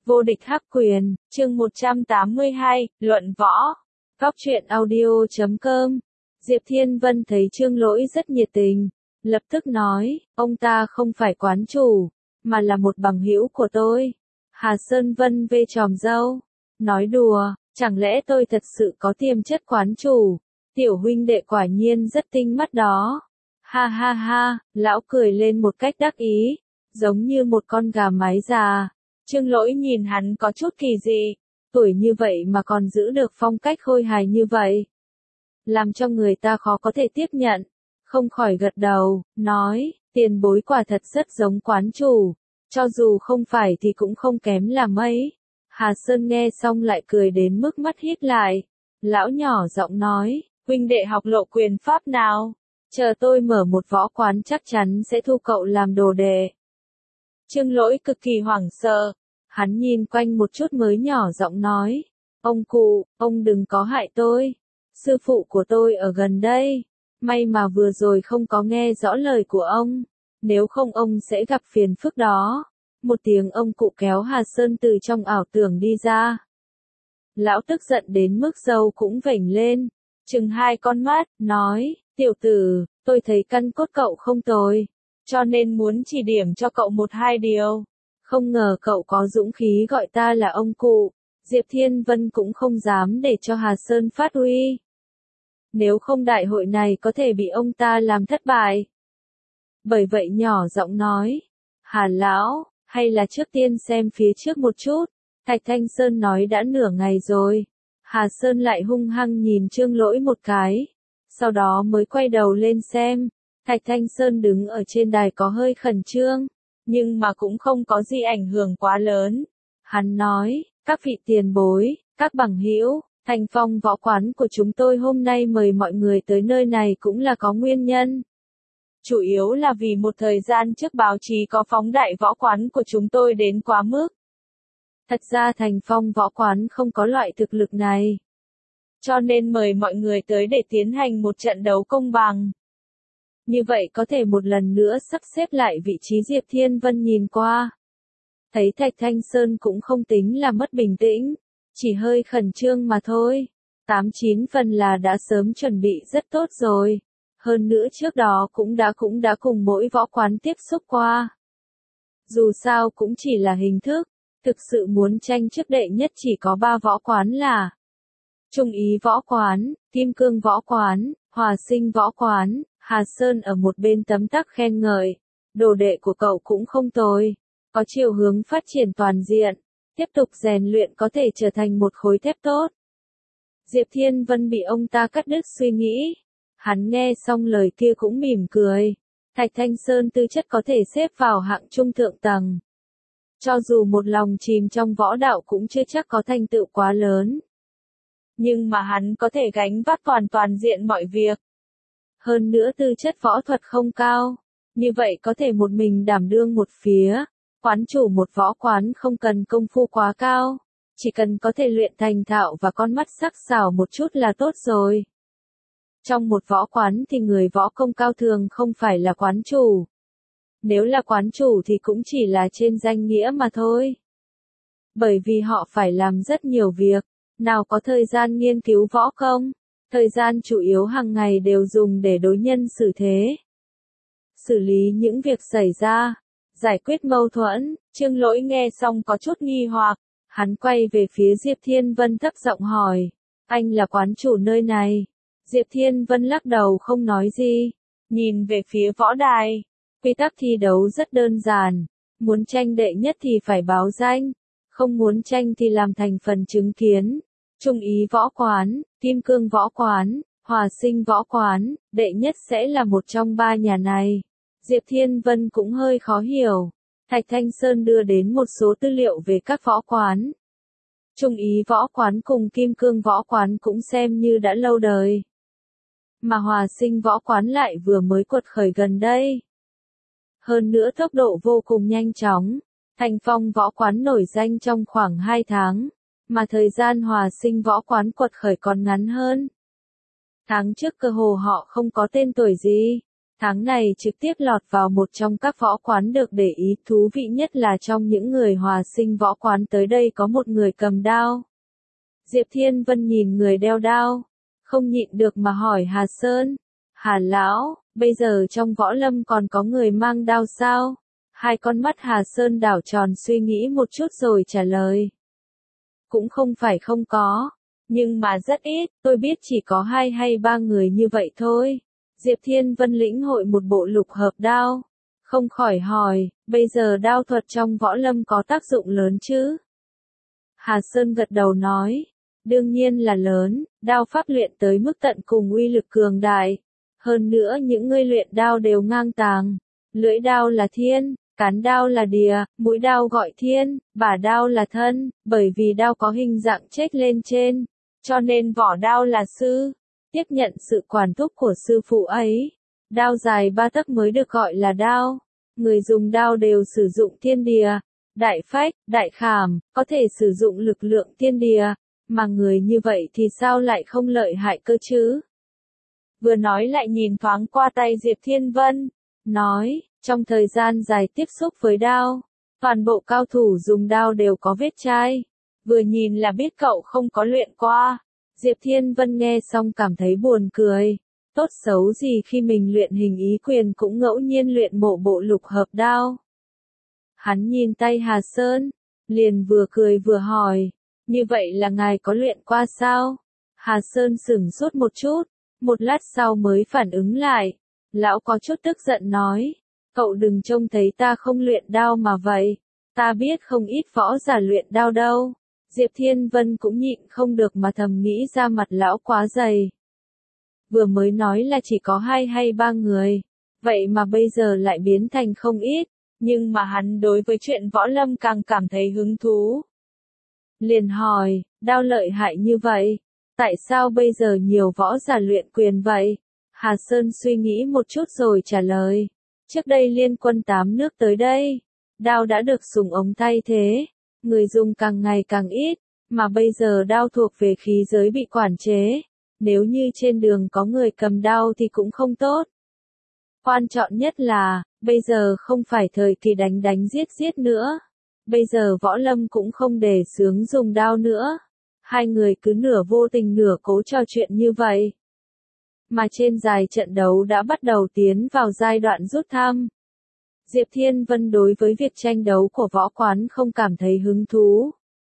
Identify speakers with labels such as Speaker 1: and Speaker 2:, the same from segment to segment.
Speaker 1: Vô địch hắc quyền, chương 182, luận võ. Góc truyện audio.com. Diệp Thiên Vân thấy Trương Lỗi rất nhiệt tình, lập tức nói, ông ta không phải quán chủ, mà là một bằng hữu của tôi. Hà Sơn Vân vê chòm râu, nói đùa, chẳng lẽ tôi thật sự có tiềm chất quán chủ? Tiểu huynh đệ quả nhiên rất tinh mắt đó. Ha ha ha, lão cười lên một cách đắc ý, giống như một con gà mái già. Trương Lỗi nhìn hắn có chút kỳ dị, tuổi như vậy mà còn giữ được phong cách khôi hài như vậy, làm cho người ta khó có thể tiếp nhận, không khỏi gật đầu, nói, tiền bối quả thật rất giống quán chủ, cho dù không phải thì cũng không kém là mấy. Hà Sơn nghe xong lại cười đến mức mắt híp lại, lão nhỏ giọng nói, huynh đệ học lộ quyền pháp nào, chờ tôi mở một võ quán chắc chắn sẽ thu cậu làm đồ đệ. Trương Lỗi cực kỳ hoảng sợ, hắn nhìn quanh một chút mới nhỏ giọng nói, ông cụ, ông đừng có hại tôi, sư phụ của tôi ở gần đây, may mà vừa rồi không có nghe rõ lời của ông, nếu không ông sẽ gặp phiền phức đó. Một tiếng ông cụ kéo Hà Sơn từ trong ảo tưởng đi ra. Lão tức giận đến mức râu cũng vểnh lên, trừng hai con mắt, nói, tiểu tử, tôi thấy căn cốt cậu không tồi, cho nên muốn chỉ điểm cho cậu một hai điều. Không ngờ cậu có dũng khí gọi ta là ông cụ. Diệp Thiên Vân cũng không dám để cho Hà Sơn phát uy. Nếu không đại hội này có thể bị ông ta làm thất bại. Bởi vậy nhỏ giọng nói, Hà lão, hay là trước tiên xem phía trước một chút. Thạch Thanh Sơn nói đã nửa ngày rồi. Hà Sơn lại hung hăng nhìn Trương Lỗi một cái, sau đó mới quay đầu lên xem. Thạch Thanh Sơn đứng ở trên đài có hơi khẩn trương, nhưng mà cũng không có gì ảnh hưởng quá lớn. Hắn nói, các vị tiền bối, các bằng hữu, Thành Phong võ quán của chúng tôi hôm nay mời mọi người tới nơi này cũng là có nguyên nhân. Chủ yếu là vì một thời gian trước báo chí có phóng đại võ quán của chúng tôi đến quá mức. Thật ra Thành Phong võ quán không có loại thực lực này, cho nên mời mọi người tới để tiến hành một trận đấu công bằng. Như vậy có thể một lần nữa sắp xếp lại vị trí. Diệp Thiên Vân nhìn qua, thấy Thạch Thanh Sơn cũng không tính là mất bình tĩnh, chỉ hơi khẩn trương mà thôi. 8-9 phần là đã sớm chuẩn bị rất tốt rồi. Hơn nữa trước đó cũng đã cùng mỗi võ quán tiếp xúc qua. Dù sao cũng chỉ là hình thức, thực sự muốn tranh chức đệ nhất chỉ có 3 võ quán là Trung Ý võ quán, Kim Cương võ quán, Hòa Sinh võ quán. Hà Sơn ở một bên tấm tắc khen ngợi, đồ đệ của cậu cũng không tồi, có chiều hướng phát triển toàn diện, tiếp tục rèn luyện có thể trở thành một khối thép tốt. Diệp Thiên Vân bị ông ta cắt đứt suy nghĩ, hắn nghe xong lời kia cũng mỉm cười. Thạch Thanh Sơn tư chất có thể xếp vào hạng trung thượng tầng, cho dù một lòng chìm trong võ đạo cũng chưa chắc có thành tựu quá lớn, nhưng mà hắn có thể gánh vác toàn diện mọi việc. Hơn nữa tư chất võ thuật không cao, như vậy có thể một mình đảm đương một phía. Quán chủ một võ quán không cần công phu quá cao, chỉ cần có thể luyện thành thạo và con mắt sắc sảo một chút là tốt rồi. Trong một võ quán thì người võ công cao thường không phải là quán chủ. Nếu là quán chủ thì cũng chỉ là trên danh nghĩa mà thôi. Bởi vì họ phải làm rất nhiều việc, nào có thời gian nghiên cứu võ công. Thời gian chủ yếu hàng ngày đều dùng để đối nhân xử thế, xử lý những việc xảy ra, giải quyết mâu thuẫn. Trương Lỗi nghe xong có chút nghi hoặc, hắn quay về phía Diệp Thiên Vân thấp giọng hỏi, anh là quán chủ nơi này? Diệp Thiên Vân lắc đầu không nói gì, nhìn về phía võ đài. Quy tắc thi đấu rất đơn giản, muốn tranh đệ nhất thì phải báo danh, không muốn tranh thì làm thành phần chứng kiến. Trung Ý võ quán, Kim Cương võ quán, Hòa Sinh võ quán, đệ nhất sẽ là một trong 3 nhà này. Diệp Thiên Vân cũng hơi khó hiểu. Thạch Thanh Sơn đưa đến một số tư liệu về các võ quán. Trung Ý võ quán cùng Kim Cương võ quán cũng xem như đã lâu đời, mà Hòa Sinh võ quán lại vừa mới quật khởi gần đây. Hơn nữa tốc độ vô cùng nhanh chóng. Thành Phong võ quán nổi danh trong khoảng 2 tháng. Mà thời gian Hòa Sinh võ quán quật khởi còn ngắn hơn. Tháng trước cơ hồ họ không có tên tuổi gì, Tháng này trực tiếp lọt vào một trong các võ quán được để ý, thú vị nhất là trong những người hòa sinh võ quán tới đây có một người cầm đao. Diệp Thiên Vân nhìn người đeo đao, không nhịn được mà hỏi Hà Sơn, Hà Lão, bây giờ trong võ lâm còn có người mang đao sao? Hai con mắt Hà Sơn đảo tròn suy nghĩ một chút rồi trả lời. Cũng không phải không có, nhưng mà rất ít, tôi biết chỉ có 2 hay 3 người như vậy thôi. Diệp Thiên Vân lĩnh hội một bộ lục hợp đao, không khỏi hỏi, bây giờ đao thuật trong võ lâm có tác dụng lớn chứ? Hà Sơn gật đầu nói, đương nhiên là lớn, đao pháp luyện tới mức tận cùng uy lực cường đại. Hơn nữa những người luyện đao đều ngang tàng, lưỡi đao là thiên, cán đao là địa, mũi đao gọi thiên, bả đao là thân, bởi vì đao có hình dạng chếch lên trên, cho nên vỏ đao là sư. Tiếp nhận sự quản thúc của sư phụ ấy. Đao dài 3 tấc mới được gọi là đao. Người dùng đao đều sử dụng thiên địa, đại phách, đại khảm, có thể sử dụng lực lượng thiên địa, mà người như vậy thì sao lại không lợi hại cơ chứ? Vừa nói lại nhìn thoáng qua tay Diệp Thiên Vân, nói, trong thời gian dài tiếp xúc với đao, toàn bộ cao thủ dùng đao đều có vết chai. Vừa nhìn là biết cậu không có luyện qua. Diệp Thiên Vân nghe xong cảm thấy buồn cười, tốt xấu gì khi mình luyện hình ý quyền cũng ngẫu nhiên luyện bộ lục hợp đao. Hắn nhìn tay Hà Sơn, liền vừa cười vừa hỏi, như vậy là ngài có luyện qua sao? Hà Sơn sửng sốt một chút, một lát sau mới phản ứng lại, lão có chút tức giận nói, cậu đừng trông thấy ta không luyện đao mà vậy, ta biết không ít võ giả luyện đao đâu. Diệp Thiên Vân cũng nhịn không được mà thầm nghĩ ra mặt lão quá dày. Vừa mới nói là chỉ có 2 hay 3 người, vậy mà bây giờ lại biến thành không ít, nhưng mà hắn đối với chuyện võ lâm càng cảm thấy hứng thú. Liền hỏi, đao lợi hại như vậy, tại sao bây giờ nhiều võ giả luyện quyền vậy? Hà Sơn suy nghĩ một chút rồi trả lời, trước đây liên quân 8 nước tới đây, đao đã được súng ống thay thế. Người dùng càng ngày càng ít, mà bây giờ đao thuộc về khí giới bị quản chế. Nếu như trên đường có người cầm đao thì cũng không tốt. Quan trọng nhất là, bây giờ không phải thời kỳ đánh giết nữa. Bây giờ võ lâm cũng không đề xướng dùng đao nữa. Hai người cứ nửa vô tình nửa cố trò chuyện như vậy. Mà trên dài trận đấu đã bắt đầu tiến vào giai đoạn rút thăm. Diệp Thiên Vân đối với việc tranh đấu của võ quán không cảm thấy hứng thú.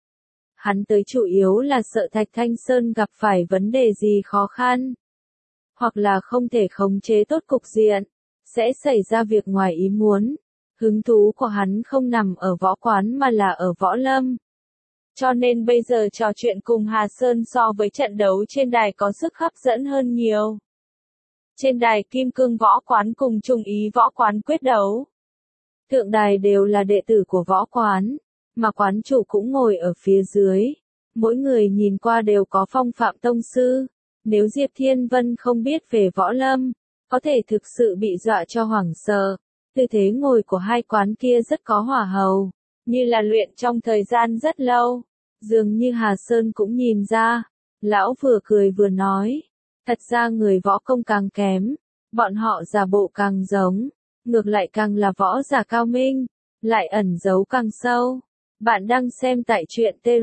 Speaker 1: Hắn tới chủ yếu là sợ Thạch Thanh Sơn gặp phải vấn đề gì khó khăn, hoặc là không thể khống chế tốt cục diện, sẽ xảy ra việc ngoài ý muốn. Hứng thú của hắn không nằm ở võ quán mà là ở võ lâm. Cho nên bây giờ trò chuyện cùng Hà Sơn so với trận đấu trên đài có sức hấp dẫn hơn nhiều. Trên đài Kim Cương võ quán cùng Trung Ý võ quán quyết đấu. Thượng đài đều là đệ tử của võ quán, mà quán chủ cũng ngồi ở phía dưới. Mỗi người nhìn qua đều có phong phạm tông sư. Nếu Diệp Thiên Vân không biết về võ lâm, có thể thực sự bị dọa cho hoảng sợ. Tư thế ngồi của hai quán kia rất có hỏa hầu, như là luyện trong thời gian rất lâu. Dường như Hà Sơn cũng nhìn ra. Lão vừa cười vừa nói, thật ra người võ công càng kém, bọn họ giả bộ càng giống. Ngược lại càng là võ giả cao minh, lại ẩn giấu càng sâu. Bạn đang xem tại truyện TR.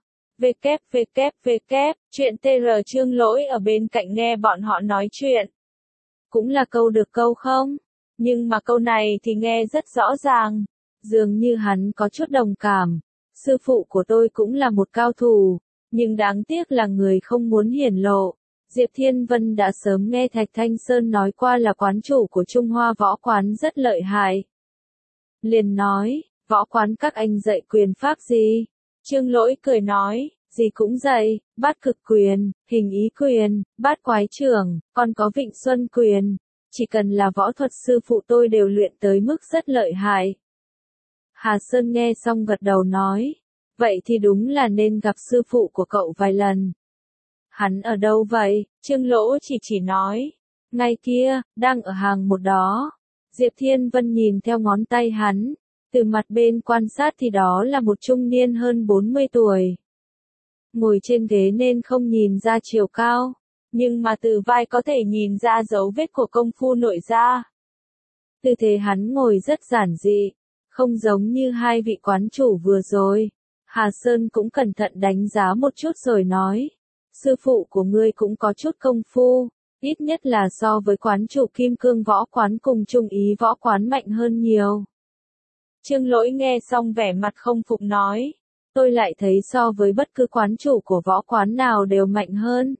Speaker 1: www. Truyện TR Chương Lỗi ở bên cạnh nghe bọn họ nói chuyện. Cũng là câu được câu không? Nhưng mà câu này thì nghe rất rõ ràng. Dường như hắn có chút đồng cảm. Sư phụ của tôi cũng là một cao thủ, nhưng đáng tiếc là người không muốn hiển lộ. Diệp Thiên Vân đã sớm nghe Thạch Thanh Sơn nói qua là quán chủ của Trung Hoa võ quán rất lợi hại. Liền nói, võ quán các anh dạy quyền pháp gì? Trương Lỗi cười nói, gì cũng dạy, bát cực quyền, hình ý quyền, bát quái trưởng, còn có vịnh xuân quyền. Chỉ cần là võ thuật sư phụ tôi đều luyện tới mức rất lợi hại. Hà Sơn nghe xong gật đầu nói, vậy thì đúng là nên gặp sư phụ của cậu vài lần. Hắn ở đâu vậy? Trương Lỗ chỉ nói. Ngay kia, đang ở hàng một đó. Diệp Thiên Vân nhìn theo ngón tay hắn. Từ mặt bên quan sát thì đó là một trung niên hơn 40 tuổi. Ngồi trên ghế nên không nhìn ra chiều cao. nhưng mà từ vai có thể nhìn ra dấu vết của công phu nội gia. Tư thế hắn ngồi rất giản dị, không giống như hai vị quán chủ vừa rồi. Hà Sơn cũng cẩn thận đánh giá một chút rồi nói, sư phụ của ngươi cũng có chút công phu, ít nhất là so với quán chủ Kim Cương Võ Quán cùng Trung Ý Võ Quán mạnh hơn nhiều. Trương Lỗi nghe xong vẻ mặt không phục nói, tôi lại thấy so với bất cứ quán chủ của võ quán nào đều mạnh hơn.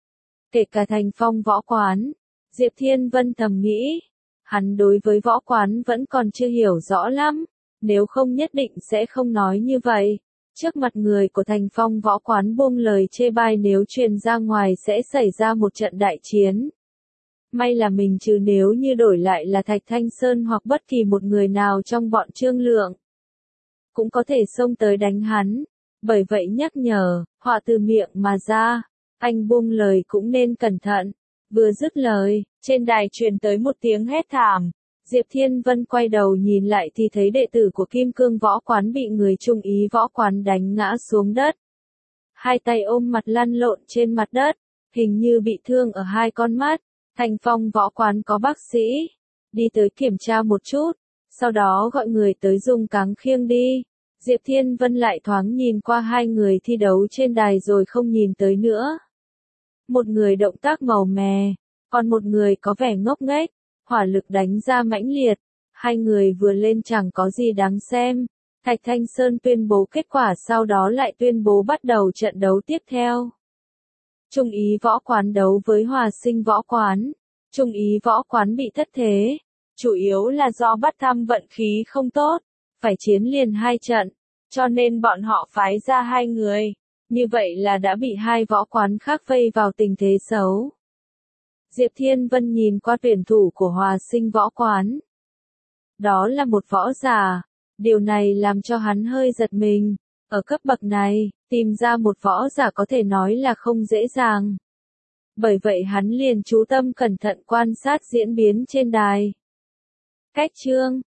Speaker 1: Kể cả Thành Phong Võ Quán, Diệp Thiên Vân thầm nghĩ, hắn đối với võ quán vẫn còn chưa hiểu rõ lắm, nếu không nhất định sẽ không nói như vậy. Trước mặt người của Thành Phong Võ Quán buông lời chê bai nếu truyền ra ngoài sẽ xảy ra một trận đại chiến. May là mình chứ nếu như đổi lại là Thạch Thanh Sơn hoặc bất kỳ một người nào trong bọn Trương Lượng, cũng có thể xông tới đánh hắn. Bởi vậy nhắc nhở, họa từ miệng mà ra, anh buông lời cũng nên cẩn thận. Vừa dứt lời, trên đài truyền tới một tiếng hét thảm. Diệp Thiên Vân quay đầu nhìn lại thì thấy đệ tử của Kim Cương Võ Quán bị người Trung Ý Võ Quán đánh ngã xuống đất. Hai tay ôm mặt lăn lộn trên mặt đất, hình như bị thương ở hai con mắt. Thành Phong Võ Quán có bác sĩ, đi tới kiểm tra một chút, sau đó gọi người tới dùng cáng khiêng đi. Diệp Thiên Vân lại thoáng nhìn qua hai người thi đấu trên đài rồi không nhìn tới nữa. Một người động tác màu mè, còn một người có vẻ ngốc nghếch, hỏa lực đánh ra mãnh liệt. Hai người vừa lên chẳng có gì đáng xem. Thạch Thanh Sơn tuyên bố kết quả sau đó lại tuyên bố bắt đầu trận đấu tiếp theo. Trung Ý Võ Quán đấu với Hòa Sinh Võ Quán. Trung Ý Võ Quán bị thất thế, chủ yếu là do bắt thăm vận khí không tốt, phải chiến liền hai trận, cho nên bọn họ phái ra hai người. Như vậy là đã bị hai võ quán khác vây vào tình thế xấu. Diệp Thiên Vân nhìn qua tuyển thủ của Hòa Sinh Võ Quán. Đó là một võ giả. Điều này làm cho hắn hơi giật mình. Ở cấp bậc này, tìm ra một võ giả có thể nói là không dễ dàng. Bởi vậy hắn liền chú tâm cẩn thận quan sát diễn biến trên đài. Cách chương